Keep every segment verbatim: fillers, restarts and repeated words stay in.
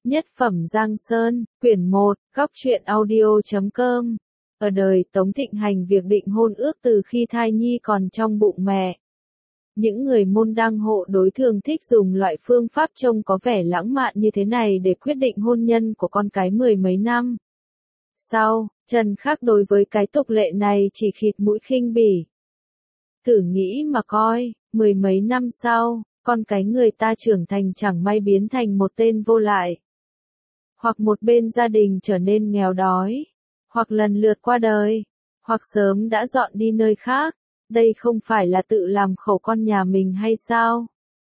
Nhất phẩm Giang Sơn, quyển một, góc truyện audio chấm com. Ở đời Tống thịnh hành việc định hôn ước từ khi thai nhi còn trong bụng mẹ. Những người môn đăng hộ đối thường thích dùng loại phương pháp trông có vẻ lãng mạn như thế này để quyết định hôn nhân của con cái mười mấy năm. Sau, Trần Khắc đối với cái tục lệ này chỉ khịt mũi khinh bỉ. Thử nghĩ mà coi, mười mấy năm sau, con cái người ta trưởng thành chẳng may biến thành một tên vô lại. Hoặc một bên gia đình trở nên nghèo đói, hoặc lần lượt qua đời, hoặc sớm đã dọn đi nơi khác, đây không phải là tự làm khổ con nhà mình hay sao?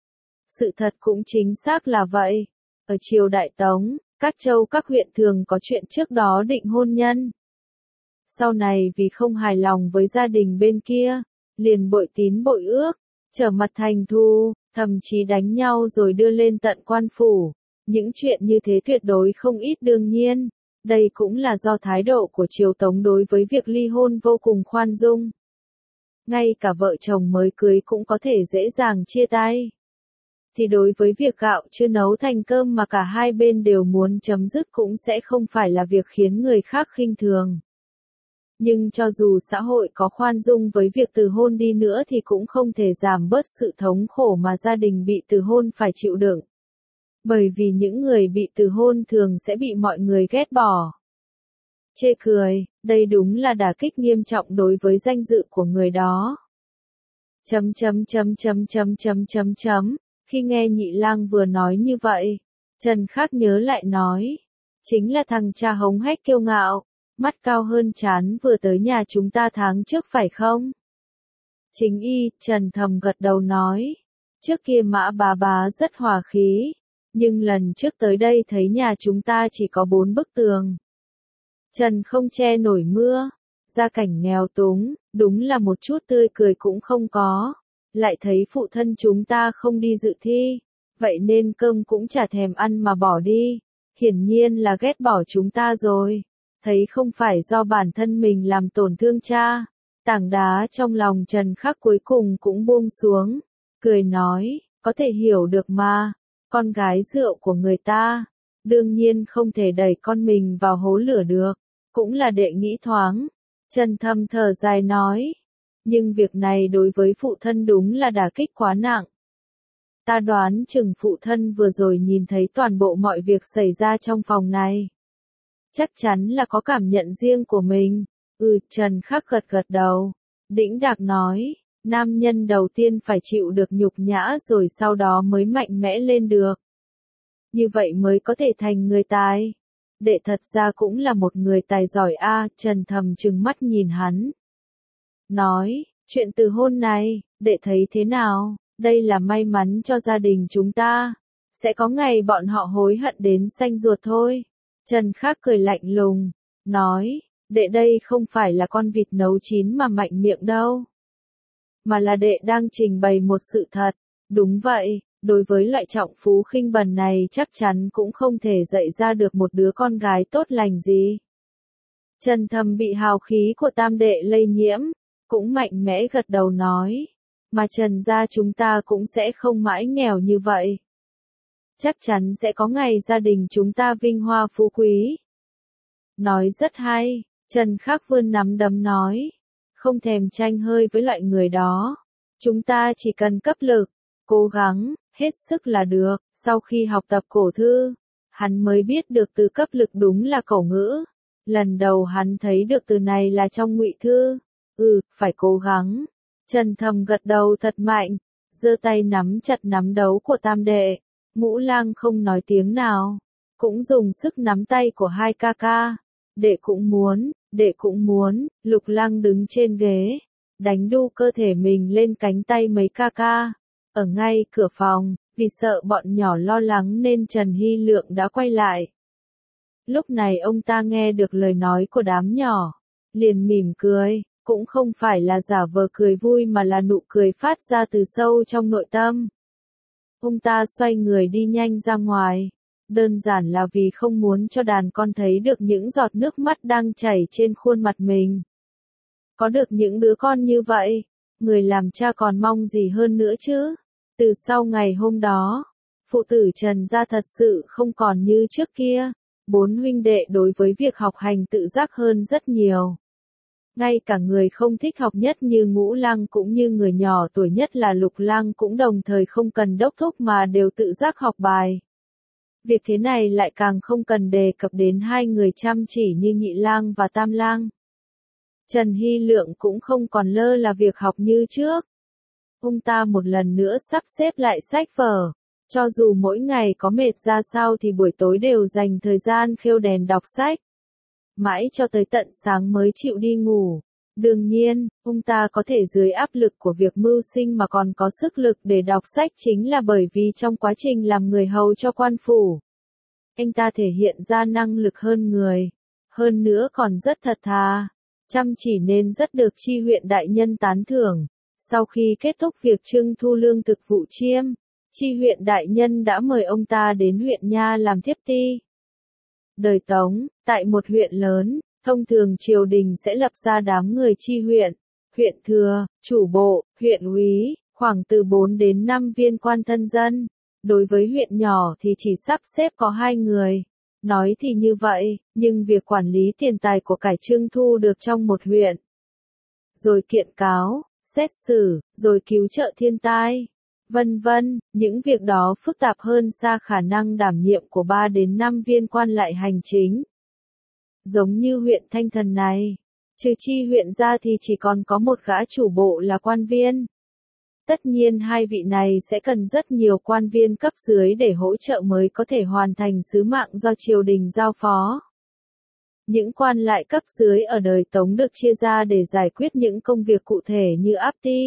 Sự thật cũng chính xác là vậy. Ở triều Đại Tống, các châu các huyện thường có chuyện trước đó định hôn nhân. Sau này vì không hài lòng với gia đình bên kia, liền bội tín bội ước, trở mặt thành thù, thậm chí đánh nhau rồi đưa lên tận quan phủ. Những chuyện như thế tuyệt đối không ít đương nhiên. Đây cũng là do thái độ của triều Tống đối với việc ly hôn vô cùng khoan dung. Ngay cả vợ chồng mới cưới cũng có thể dễ dàng chia tay. Thì đối với việc gạo chưa nấu thành cơm mà cả hai bên đều muốn chấm dứt cũng sẽ không phải là việc khiến người khác khinh thường. Nhưng cho dù xã hội có khoan dung với việc từ hôn đi nữa thì cũng không thể giảm bớt sự thống khổ mà gia đình bị từ hôn phải chịu đựng. Bởi vì những người bị từ hôn thường sẽ bị mọi người ghét bỏ. Chê cười, đây đúng là đả kích nghiêm trọng đối với danh dự của người đó. Chấm chấm chấm chấm chấm chấm chấm chấm, khi nghe Nhị Lang vừa nói như vậy, Trần Khắc nhớ lại nói, chính là thằng cha hống hách kiêu ngạo, mắt cao hơn trán vừa tới nhà chúng ta tháng trước phải không? Chính y, Trần thầm gật đầu nói, trước kia Mã bà bà rất hòa khí. Nhưng lần trước tới đây thấy nhà chúng ta chỉ có bốn bức tường. Trần không che nổi mưa, gia cảnh nghèo túng, đúng là một chút tươi cười cũng không có. Lại thấy phụ thân chúng ta không đi dự thi, vậy nên cơm cũng chả thèm ăn mà bỏ đi. Hiển nhiên là ghét bỏ chúng ta rồi. Thấy không phải do bản thân mình làm tổn thương cha. Tảng đá trong lòng Trần Khắc cuối cùng cũng buông xuống, cười nói, có thể hiểu được mà. Con gái rượu của người ta, đương nhiên không thể đẩy con mình vào hố lửa được, cũng là đệ nghĩ thoáng. Trần thầm thở dài nói, nhưng việc này đối với phụ thân đúng là đả kích quá nặng. Ta đoán chừng phụ thân vừa rồi nhìn thấy toàn bộ mọi việc xảy ra trong phòng này. Chắc chắn là có cảm nhận riêng của mình. Ừ, Trần Khắc gật gật đầu, đĩnh đạc nói. Nam nhân đầu tiên phải chịu được nhục nhã rồi sau đó mới mạnh mẽ lên được. Như vậy mới có thể thành người tài. Đệ thật ra cũng là một người tài giỏi a, Trần thầm trừng mắt nhìn hắn. Nói, chuyện từ hôn này, đệ thấy thế nào, đây là may mắn cho gia đình chúng ta. Sẽ có ngày bọn họ hối hận đến xanh ruột thôi. Trần Khắc cười lạnh lùng, nói, đệ đây không phải là con vịt nấu chín mà mạnh miệng đâu. Mà là đệ đang trình bày một sự thật. Đúng vậy, đối với loại trọng phú khinh bần này chắc chắn cũng không thể dạy ra được một đứa con gái tốt lành gì. Trần thầm bị hào khí của tam đệ lây nhiễm, cũng mạnh mẽ gật đầu nói, mà Trần gia chúng ta cũng sẽ không mãi nghèo như vậy. Chắc chắn sẽ có ngày gia đình chúng ta vinh hoa phú quý. Nói rất hay, Trần Khắc vươn nắm đấm nói. Không thèm tranh hơi với loại người đó. Chúng ta chỉ cần cấp lực, cố gắng, hết sức là được. Sau khi học tập cổ thư, hắn mới biết được từ cấp lực đúng là cổ ngữ. Lần đầu hắn thấy được từ này là trong Ngụy Thư. Ừ, phải cố gắng. Trần thầm gật đầu thật mạnh, giơ tay nắm chặt nắm đấu của tam đệ. Ngũ Lang không nói tiếng nào, cũng dùng sức nắm tay của hai ca ca. Đệ cũng muốn. Đệ cũng muốn, Lục Lang đứng trên ghế, đánh đu cơ thể mình lên cánh tay mấy ca ca. Ở ngay cửa phòng, vì sợ bọn nhỏ lo lắng nên Trần Hy Lượng đã quay lại. Lúc này ông ta nghe được lời nói của đám nhỏ, liền mỉm cười, cũng không phải là giả vờ cười vui mà là nụ cười phát ra từ sâu trong nội tâm. Ông ta xoay người đi nhanh ra ngoài. Đơn giản là vì không muốn cho đàn con thấy được những giọt nước mắt đang chảy trên khuôn mặt mình. Có được những đứa con như vậy, người làm cha còn mong gì hơn nữa chứ? Từ sau ngày hôm đó, Phụ tử Trần gia thật sự không còn như trước kia, bốn huynh đệ đối với việc học hành tự giác hơn rất nhiều. Ngay cả người không thích học nhất như Ngũ Lăng cũng như người nhỏ tuổi nhất là Lục Lăng cũng đồng thời không cần đốc thúc mà đều tự giác học bài. Việc thế này lại càng không cần đề cập đến hai người chăm chỉ như Nhị Lang và Tam Lang. Trần Hy Lượng cũng không còn lơ là việc học như trước. Ông ta một lần nữa sắp xếp lại sách vở, cho dù mỗi ngày có mệt ra sao thì buổi tối đều dành thời gian khêu đèn đọc sách. Mãi cho tới tận sáng mới chịu đi ngủ. Đương nhiên, ông ta có thể dưới áp lực của việc mưu sinh mà còn có sức lực để đọc sách chính là bởi vì trong quá trình làm người hầu cho quan phủ, anh ta thể hiện ra năng lực hơn người, hơn nữa còn rất thật thà, chăm chỉ nên rất được Chi huyện đại nhân tán thưởng. Sau khi kết thúc việc trưng thu lương thực vụ chiêm, Chi huyện đại nhân đã mời ông ta đến huyện Nha làm thiếp ty. Đời Tống, tại một huyện lớn, thông thường triều đình sẽ lập ra đám người chi huyện, huyện thừa, chủ bộ, huyện úy, khoảng từ bốn đến năm viên quan thân dân. Đối với huyện nhỏ thì chỉ sắp xếp có hai người. Nói thì như vậy, nhưng việc quản lý tiền tài của cải trưng thu được trong một huyện, rồi kiện cáo, xét xử, rồi cứu trợ thiên tai, vân vân, những việc đó phức tạp hơn xa khả năng đảm nhiệm của ba đến năm viên quan lại hành chính. Giống như huyện Thanh Thần này, trừ Chi huyện ra thì chỉ còn có một gã chủ bộ là quan viên. Tất nhiên hai vị này sẽ cần rất nhiều quan viên cấp dưới để hỗ trợ mới có thể hoàn thành sứ mạng do triều đình giao phó. Những quan lại cấp dưới ở đời Tống được chia ra để giải quyết những công việc cụ thể như áp ty,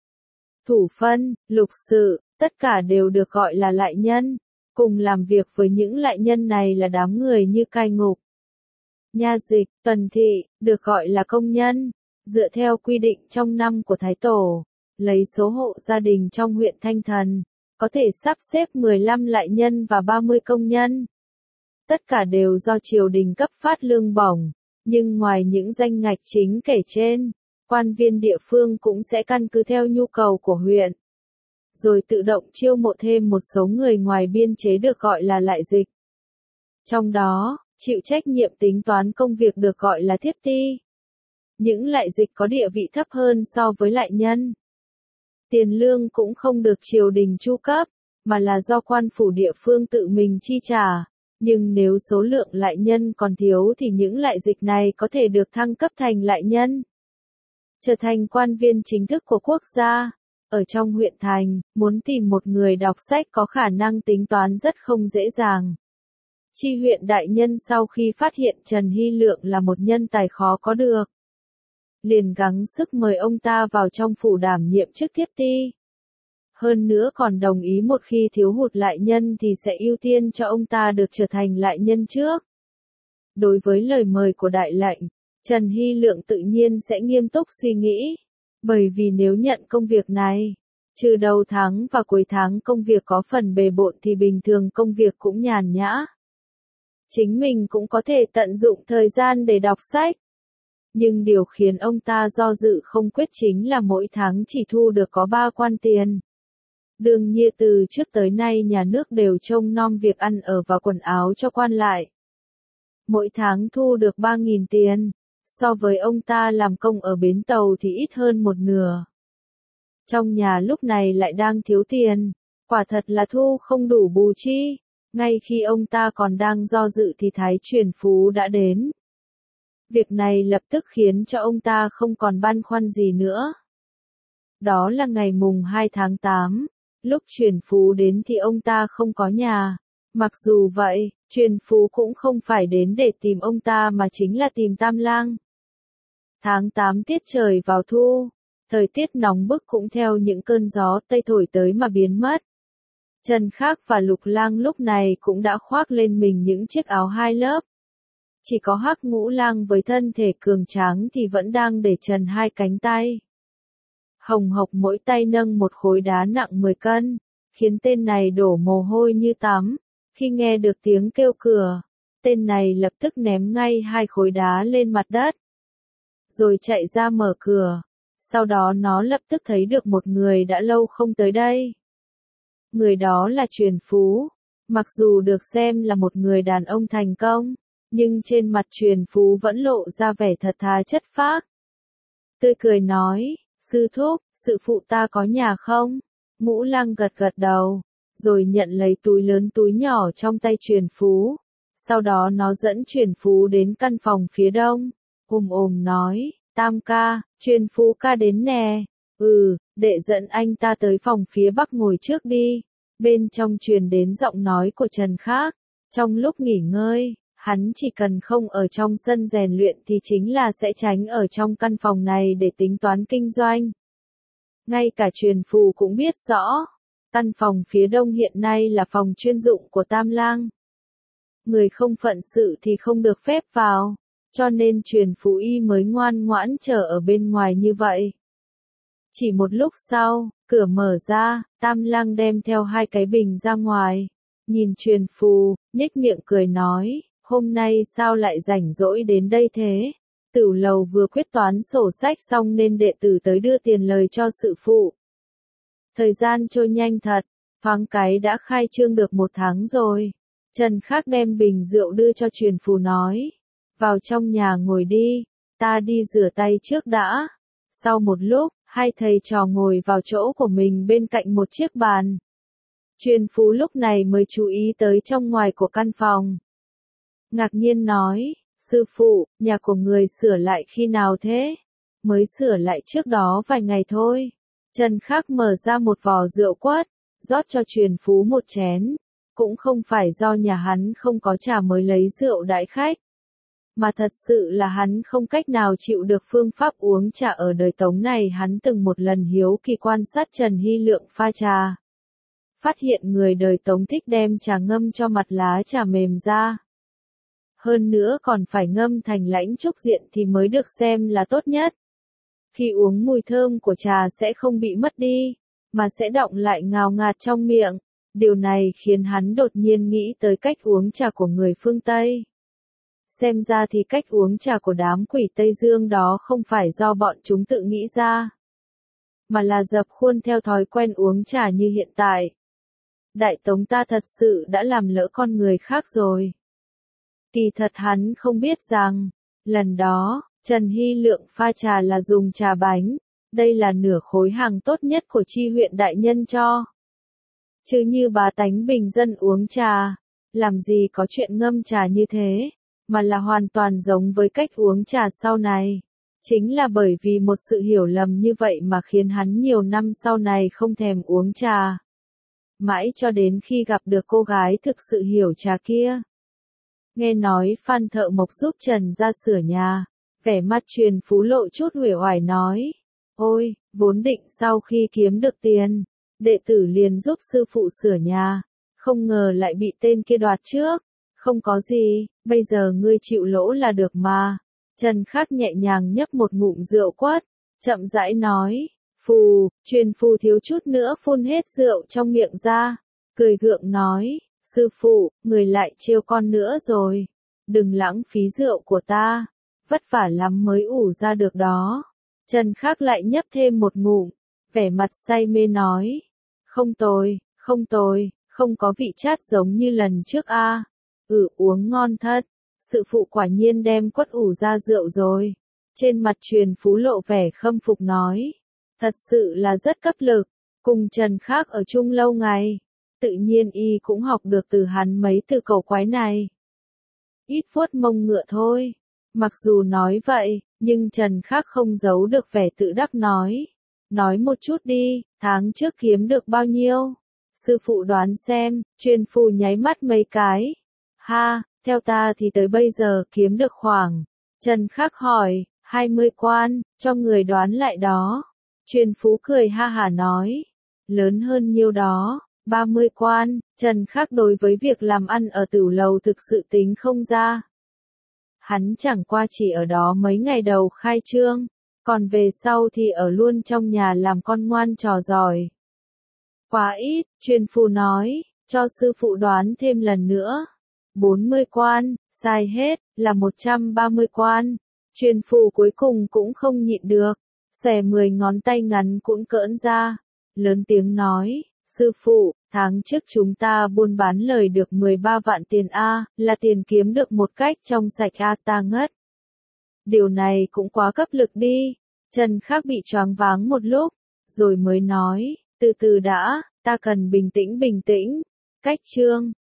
thủ phân, lục sự, tất cả đều được gọi là lại nhân. Cùng làm việc với những lại nhân này là đám người như cai ngục, nha dịch, tuần thị, được gọi là công nhân. Dựa theo quy định trong năm của Thái Tổ, lấy số hộ gia đình trong huyện Thanh Thần, có thể sắp xếp mười lăm lại nhân và ba mươi công nhân. Tất cả đều do triều đình cấp phát lương bổng, nhưng ngoài những danh ngạch chính kể trên, quan viên địa phương cũng sẽ căn cứ theo nhu cầu của huyện, rồi tự động chiêu mộ thêm một số người ngoài biên chế được gọi là lại dịch. Trong đó, chịu trách nhiệm tính toán công việc được gọi là thiếp ty. Những lại dịch có địa vị thấp hơn so với lại nhân. Tiền lương cũng không được triều đình chu cấp, mà là do quan phủ địa phương tự mình chi trả. Nhưng nếu số lượng lại nhân còn thiếu thì những lại dịch này có thể được thăng cấp thành lại nhân, trở thành quan viên chính thức của quốc gia. Ở trong huyện thành, muốn tìm một người đọc sách có khả năng tính toán rất không dễ dàng. Chi huyện đại nhân sau khi phát hiện Trần Hy Lượng là một nhân tài khó có được, liền gắng sức mời ông ta vào trong phủ đảm nhiệm chức thiếp ty. Hơn nữa còn đồng ý một khi thiếu hụt lại nhân thì sẽ ưu tiên cho ông ta được trở thành lại nhân trước. Đối với lời mời của đại lệnh, Trần Hy Lượng tự nhiên sẽ nghiêm túc suy nghĩ, bởi vì nếu nhận công việc này, trừ đầu tháng và cuối tháng công việc có phần bề bộn thì bình thường công việc cũng nhàn nhã. Chính mình cũng có thể tận dụng thời gian để đọc sách. Nhưng điều khiến ông ta do dự không quyết chính là mỗi tháng chỉ thu được có ba quan tiền. Đương nhiên từ trước tới nay nhà nước đều trông nom việc ăn ở và quần áo cho quan lại. Mỗi tháng thu được ba nghìn tiền, so với ông ta làm công ở bến tàu thì ít hơn một nửa. Trong nhà lúc này lại đang thiếu tiền, quả thật là thu không đủ bù chi. Ngay khi ông ta còn đang do dự thì Thái Truyền Phú đã đến. Việc này lập tức khiến cho ông ta không còn băn khoăn gì nữa. Đó là ngày mùng hai tháng tám, lúc Truyền Phú đến thì ông ta không có nhà. Mặc dù vậy, Truyền Phú cũng không phải đến để tìm ông ta mà chính là tìm Tam Lang. Tháng tám tiết trời vào thu, thời tiết nóng bức cũng theo những cơn gió tây thổi tới mà biến mất. Trần Khác và Lục Lang lúc này cũng đã khoác lên mình những chiếc áo hai lớp. Chỉ có Hắc Ngũ Lang với thân thể cường tráng thì vẫn đang để trần hai cánh tay. Hồng Hộc mỗi tay nâng một khối đá nặng mười cân, khiến tên này đổ mồ hôi như tắm. Khi nghe được tiếng kêu cửa, tên này lập tức ném ngay hai khối đá lên mặt đất, rồi chạy ra mở cửa. Sau đó nó lập tức thấy được một người đã lâu không tới đây. Người đó là Truyền Phú. Mặc dù được xem là một người đàn ông thành công, nhưng trên mặt Truyền Phú vẫn lộ ra vẻ thật thà chất phác. Tươi cười nói, sư thúc, sự phụ ta có nhà không? Ngũ Lăng gật gật đầu, rồi nhận lấy túi lớn túi nhỏ trong tay Truyền Phú. Sau đó nó dẫn Truyền Phú đến căn phòng phía đông, ồm ồm nói, Tam ca, Truyền Phú ca đến nè. Ừ, đệ dẫn anh ta tới phòng phía bắc ngồi trước đi. Bên trong truyền đến giọng nói của Trần Khác. Trong lúc nghỉ ngơi, hắn chỉ cần không ở trong sân rèn luyện thì chính là sẽ tránh ở trong căn phòng này để tính toán kinh doanh. Ngay cả Truyền Phù cũng biết rõ, căn phòng phía đông hiện nay là phòng chuyên dụng của Tam Lang. Người không phận sự thì không được phép vào, cho nên Truyền Phú y mới ngoan ngoãn chờ ở bên ngoài như vậy. Chỉ một lúc sau, cửa mở ra, Tam Lang đem theo hai cái bình ra ngoài. Nhìn Truyền Phù, nhếch miệng cười nói, hôm nay sao lại rảnh rỗi đến đây thế? Tửu lầu vừa quyết toán sổ sách xong nên đệ tử tới đưa tiền lời cho sự phụ. Thời gian trôi nhanh thật, thoáng cái đã khai trương được một tháng rồi. Trần Khác đem bình rượu đưa cho Truyền Phù nói, vào trong nhà ngồi đi, ta đi rửa tay trước đã. Sau một lúc, hai thầy trò ngồi vào chỗ của mình bên cạnh một chiếc bàn. Truyền Phú lúc này mới chú ý tới trong ngoài của căn phòng. Ngạc nhiên nói, sư phụ, nhà của người sửa lại khi nào thế? Mới sửa lại trước đó vài ngày thôi. Trần Khác mở ra một vò rượu quất, rót cho Truyền Phú một chén. Cũng không phải do nhà hắn không có trà mới lấy rượu đãi khách, mà thật sự là hắn không cách nào chịu được phương pháp uống trà ở đời Tống này. Hắn từng một lần hiếu kỳ quan sát Trần Hy Lượng pha trà. Phát hiện người đời Tống thích đem trà ngâm cho mặt lá trà mềm ra. Hơn nữa còn phải ngâm thành lãnh trúc diện thì mới được xem là tốt nhất. Khi uống mùi thơm của trà sẽ không bị mất đi, mà sẽ đọng lại ngào ngạt trong miệng. Điều này khiến hắn đột nhiên nghĩ tới cách uống trà của người phương Tây. Xem ra thì cách uống trà của đám quỷ Tây Dương đó không phải do bọn chúng tự nghĩ ra, mà là dập khuôn theo thói quen uống trà như hiện tại. Đại Tống ta thật sự đã làm lỡ con người khác rồi. Kỳ thật hắn không biết rằng, lần đó, Trần Hy Lượng pha trà là dùng trà bánh, đây là nửa khối hàng tốt nhất của chi huyện đại nhân cho. Chứ như bá tánh bình dân uống trà, làm gì có chuyện ngâm trà như thế, mà là hoàn toàn giống với cách uống trà sau này. Chính là bởi vì một sự hiểu lầm như vậy mà khiến hắn nhiều năm sau này không thèm uống trà. Mãi cho đến khi gặp được cô gái thực sự hiểu trà kia. Nghe nói Phan thợ mộc giúp Trần ra sửa nhà, vẻ mặt Truyền Phú lộ chút uể oải nói, ôi, vốn định sau khi kiếm được tiền, đệ tử liền giúp sư phụ sửa nhà, không ngờ lại bị tên kia đoạt trước. Không có gì, bây giờ ngươi chịu lỗ là được mà. Trần Khác nhẹ nhàng nhấp một ngụm rượu quất, chậm rãi nói, Phù, Truyền Phù thiếu chút nữa phun hết rượu trong miệng ra, cười gượng nói, sư phụ, người lại trêu con nữa rồi, đừng lãng phí rượu của ta, vất vả lắm mới ủ ra được đó. Trần Khác lại nhấp thêm một ngụm, vẻ mặt say mê nói, không tồi, không tồi, không có vị chát giống như lần trước a. À. Ừ, uống ngon thật. Sự phụ quả nhiên đem quất ủ ra rượu rồi. Trên mặt Truyền Phú lộ vẻ khâm phục nói, thật sự là rất cấp lực, cùng Trần Khác ở chung lâu ngày, tự nhiên y cũng học được từ hắn mấy từ cầu quái này. Ít vuốt mông ngựa thôi. Mặc dù nói vậy, nhưng Trần Khác không giấu được vẻ tự đắc nói, nói một chút đi, tháng trước kiếm được bao nhiêu? Sư phụ đoán xem. Truyền Phù nháy mắt mấy cái. Ha, theo ta thì tới bây giờ kiếm được khoảng. Trần Khác hỏi, hai mươi quan, cho người đoán lại đó. Truyền Phú cười ha hả nói, lớn hơn nhiêu đó, ba mươi quan. Trần Khác đối với việc làm ăn ở Tửu lầu thực sự tính không ra. Hắn chẳng qua chỉ ở đó mấy ngày đầu khai trương, còn về sau thì ở luôn trong nhà làm con ngoan trò giỏi. Quá ít, Truyền Phù nói, cho sư phụ đoán thêm lần nữa. bốn mươi quan, sai hết, là một trăm ba mươi quan. Truyền Phù cuối cùng cũng không nhịn được, xòe mười ngón tay ngắn cũng cỡn ra, lớn tiếng nói, Sư phụ, tháng trước chúng ta buôn bán lời được mười ba vạn tiền A, là tiền kiếm được một cách trong sạch A, ta ngất. Điều này cũng quá cấp lực đi. Trần Khắc bị choáng váng một lúc, rồi mới nói, từ từ đã, ta cần bình tĩnh bình tĩnh. Cách chương